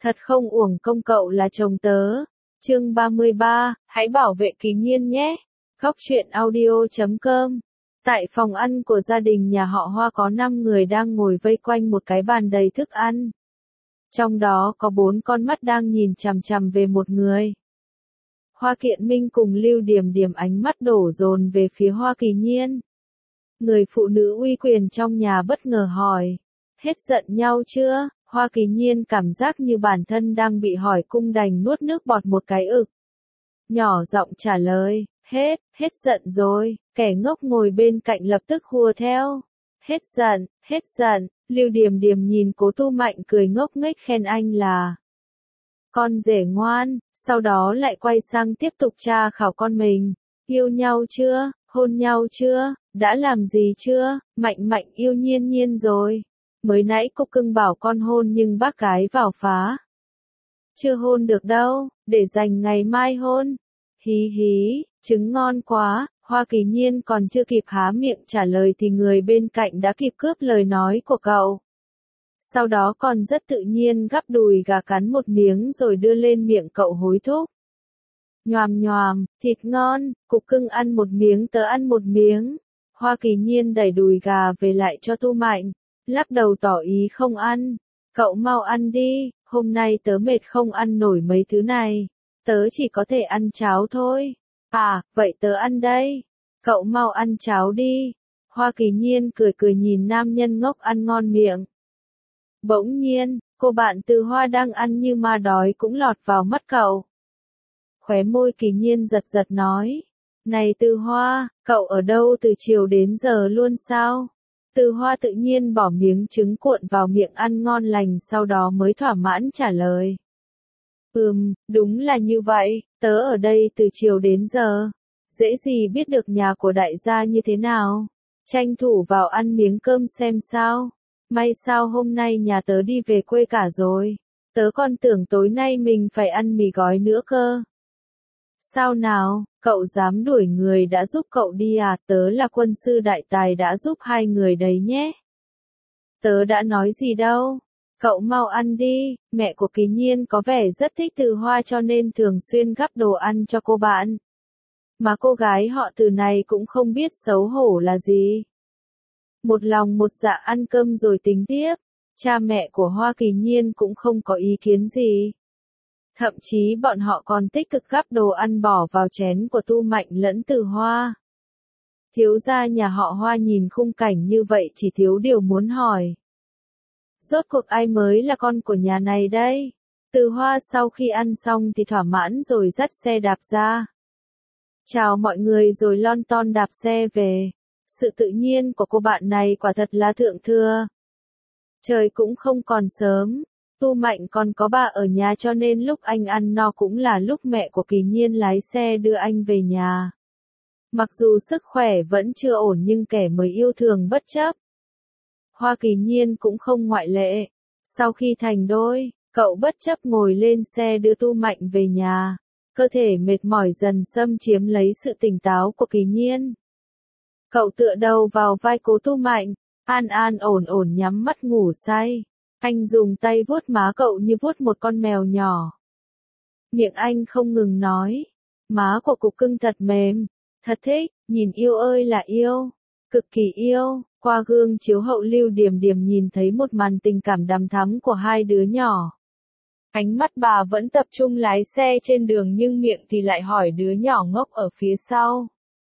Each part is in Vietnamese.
Thật không uổng công cậu là chồng tớ. Chương 33, hãy bảo vệ Kỳ Nhiên nhé. Góc truyện audio.com. Tại phòng ăn của gia đình nhà họ Hoa có 5 người đang ngồi vây quanh một cái bàn đầy thức ăn. Trong đó có 4 con mắt đang nhìn chằm chằm về một người. Hoa Kiện Minh cùng Lưu Điểm Điểm ánh mắt đổ dồn về phía Hoa Kỳ Nhiên. Người phụ nữ uy quyền trong nhà bất ngờ hỏi. Hết giận nhau chưa? Hoa Kỳ Nhiên cảm giác như bản thân đang bị hỏi cung đành nuốt nước bọt một cái ực. Nhỏ giọng trả lời, hết giận rồi, kẻ ngốc ngồi bên cạnh lập tức hùa theo. Hết giận, Lưu Điểm Điểm nhìn Cố Tu Mạnh cười ngốc nghếch khen anh là con rể ngoan, sau đó lại quay sang tiếp tục tra khảo con mình. Yêu nhau chưa, hôn nhau chưa, đã làm gì chưa, Mạnh yêu Nhiên Nhiên rồi. Mới nãy cô cưng bảo con hôn nhưng bác gái vào phá. Chưa hôn được đâu, để dành ngày mai hôn. Hí, trứng ngon quá. Hoa Kỳ Nhiên còn chưa kịp há miệng trả lời thì người bên cạnh đã kịp cướp lời nói của cậu. Sau đó còn rất tự nhiên gắp đùi gà cắn một miếng rồi đưa lên miệng cậu hối thúc. Nhoàm, thịt ngon, cục cưng ăn một miếng tớ ăn một miếng. Hoa Kỳ Nhiên đẩy đùi gà về lại cho Tu Mạnh, lắc đầu tỏ ý không ăn. Cậu mau ăn đi, hôm nay tớ mệt không ăn nổi mấy thứ này. Tớ chỉ có thể ăn cháo thôi. À, vậy tớ ăn đây. Cậu mau ăn cháo đi. Hoa Kỳ Nhiên cười nhìn nam nhân ngốc ăn ngon miệng. Bỗng nhiên, cô bạn Từ Hoa đang ăn như ma đói cũng lọt vào mắt cậu. Khóe môi Kỳ Nhiên giật nói. Này Từ Hoa, cậu ở đâu từ chiều đến giờ luôn sao? Từ Hoa tự nhiên bỏ miếng trứng cuộn vào miệng ăn ngon lành sau đó mới thỏa mãn trả lời. Đúng là như vậy, tớ ở đây từ chiều đến giờ. Dễ gì biết được nhà của đại gia như thế nào. Tranh thủ vào ăn miếng cơm xem sao. May sao hôm nay nhà tớ đi về quê cả rồi. Tớ còn tưởng tối nay mình phải ăn mì gói nữa cơ. Sao nào, cậu dám đuổi người đã giúp cậu đi à? Tớ là quân sư đại tài đã giúp hai người đấy nhé. Tớ đã nói gì đâu. Cậu mau ăn đi, mẹ của Kỳ Nhiên có vẻ rất thích Từ Hoa cho nên thường xuyên gắp đồ ăn cho cô bạn. Mà cô gái họ Từ này cũng không biết xấu hổ là gì. Một lòng một dạ ăn cơm rồi tính tiếp, cha mẹ của Hoa Kỳ Nhiên cũng không có ý kiến gì. Thậm chí bọn họ còn tích cực gắp đồ ăn bỏ vào chén của Tu Mạnh lẫn Từ Hoa. Thiếu gia nhà họ Hoa nhìn khung cảnh như vậy chỉ thiếu điều muốn hỏi. Rốt cuộc ai mới là con của nhà này đây? Từ Hoa sau khi ăn xong thì thỏa mãn rồi dắt xe đạp ra. Chào mọi người rồi lon ton đạp xe về. Sự tự nhiên của cô bạn này quả thật là thượng thừa. Trời cũng không còn sớm. Tu Mạnh còn có bà ở nhà cho nên lúc anh ăn no cũng là lúc mẹ của Kỳ Nhiên lái xe đưa anh về nhà. Mặc dù sức khỏe vẫn chưa ổn nhưng kẻ mới yêu thường bất chấp. Hoa Kỳ Nhiên cũng không ngoại lệ. Sau khi thành đôi, cậu bất chấp ngồi lên xe đưa Tu Mạnh về nhà. Cơ thể mệt mỏi dần xâm chiếm lấy sự tỉnh táo của Kỳ Nhiên. Cậu tựa đầu vào vai Cố Tu Mạnh, an ổn nhắm mắt ngủ say. Anh dùng tay vuốt má cậu như vuốt một con mèo nhỏ. Miệng anh không ngừng nói. Má của cục cưng thật mềm, thật thích, nhìn yêu ơi là yêu, cực kỳ yêu. Qua gương chiếu hậu Lưu Điểm Điểm nhìn thấy một màn tình cảm đằm thắm của hai đứa nhỏ. Ánh mắt bà vẫn tập trung lái xe trên đường nhưng miệng thì lại hỏi đứa nhỏ ngốc ở phía sau.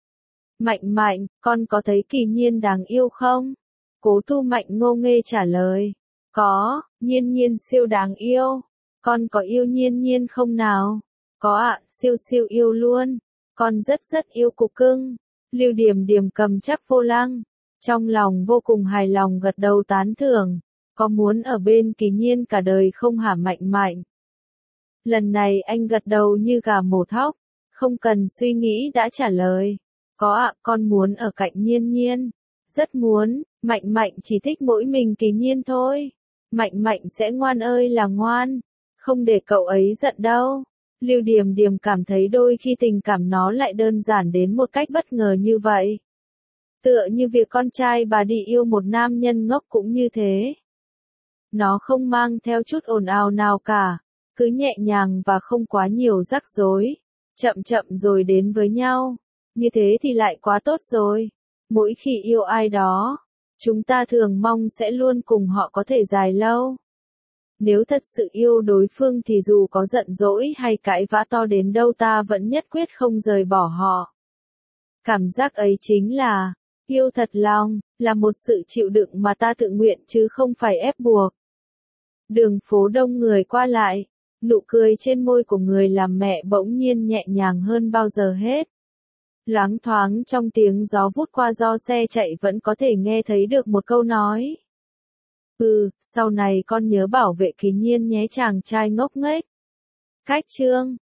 Mạnh, con có thấy Kỳ Nhiên đáng yêu không? Cố Tu Mạnh ngô nghê trả lời. Có, Nhiên siêu đáng yêu. Con có yêu Nhiên không nào? Có ạ, siêu yêu luôn. Con rất yêu cục cưng. Lưu Điểm Điểm cầm chắc vô lăng. Trong lòng vô cùng hài lòng gật đầu tán thưởng. Có muốn ở bên Kỳ Nhiên cả đời không hả Mạnh? Lần này anh gật đầu như gà mổ thóc. Không cần suy nghĩ đã trả lời. Có ạ, con muốn ở cạnh Nhiên. Rất muốn, Mạnh chỉ thích mỗi mình Kỳ Nhiên thôi. Mạnh sẽ ngoan ơi là ngoan. Không để cậu ấy giận đâu. Lưu Điểm Điểm cảm thấy đôi khi tình cảm nó lại đơn giản đến một cách bất ngờ như vậy. Tựa như việc con trai bà đi yêu một nam nhân ngốc cũng như thế. Nó không mang theo chút ồn ào nào cả, cứ nhẹ nhàng và không quá nhiều rắc rối, chậm chậm rồi đến với nhau. Như thế thì lại quá tốt rồi. Mỗi khi yêu ai đó, chúng ta thường mong sẽ luôn cùng họ có thể dài lâu. Nếu thật sự yêu đối phương thì dù có giận dỗi hay cãi vã to đến đâu ta vẫn nhất quyết không rời bỏ họ. Cảm giác ấy chính là, yêu thật lòng, là một sự chịu đựng mà ta tự nguyện chứ không phải ép buộc. Đường phố đông người qua lại, nụ cười trên môi của người làm mẹ bỗng nhiên nhẹ nhàng hơn bao giờ hết. Loáng thoáng trong tiếng gió vút qua do xe chạy vẫn có thể nghe thấy được một câu nói. Sau này con nhớ bảo vệ Kỳ Nhiên nhé chàng trai ngốc nghếch. Cách chương